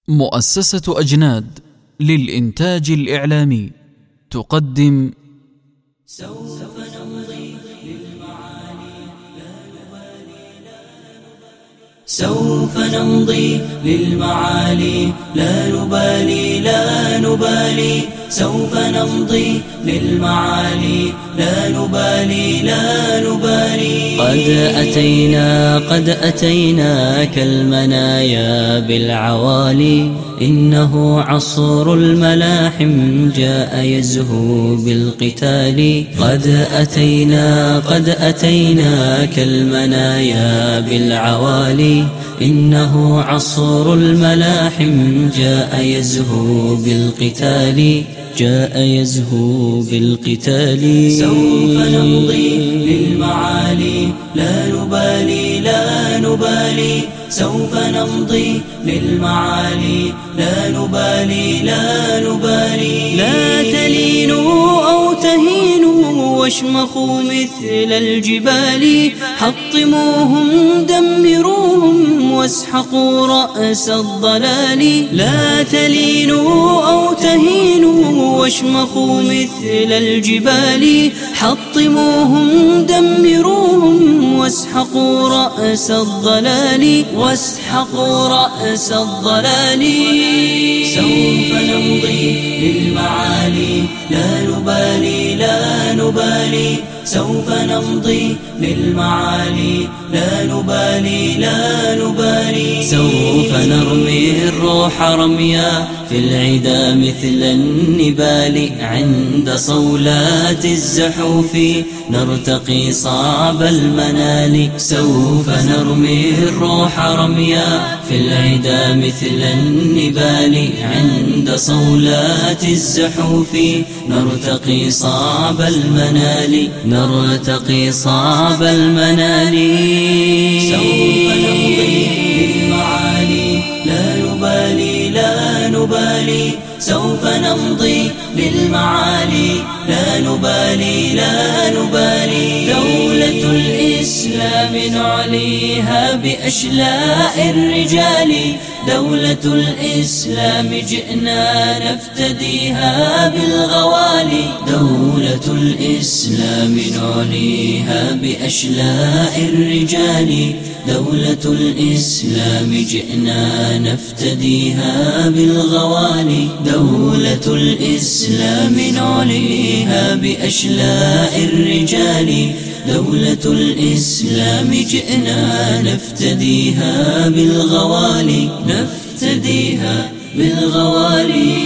مؤسسة أجناد للإنتاج الإعلامي تقدم سوف نمضي للمعالي لا نبالي لا نبالي سوف نمضي للمعالي لا نبالي لا نبالي قد أتينا كالمنايا بالعوالي إنه عصر الملاحم جاء يزهو بالقتال قد أتينا كالمنايا بالعوالي إنه عصر الملاحم جاء يزهو بالقتال سوف نمضي للمعالي لا نبالي لا نبالي سوف نمضي للمعالي لا نبالي لا نبالي لا تلينوا أو تهينوا واشمخوا مثل الجبال حطموهم دمروهم واسحقوا رأس الضلال لا تلينوا أو تهينوا واشمخوا مثل الجبال حطموهم دمروهم واسحقوا رأس الضلال سوف نمضي للمعالي لا نبالي لا نبالي سوف نمضي للمعالي لا نبالي لا نبالي سوف نرمي الروح رميا في العدا مثل النبال عند صولات الزحوف نرتقي صعب المنال سوف نرمي الروح رميا في العدا مثل النبال عند صولات الزحوف نرتقي صعب المنال سوف نمضي للمعالي لا نبالي لا نبالي سوف نمضي للمعالي لا نبالي لا نبالي دولة الإسلام نعليها بأشلاء الرجال دولة الإسلام جئنا نفتديها بالغوالي دولة الإسلام نعليها بأشلاء الرجال دولة الإسلام جئنا نفتديها بالغوالي دولة الإسلام نعليها بأشلاء الرجال دولة الإسلام جئنا نفتديها بالغوالي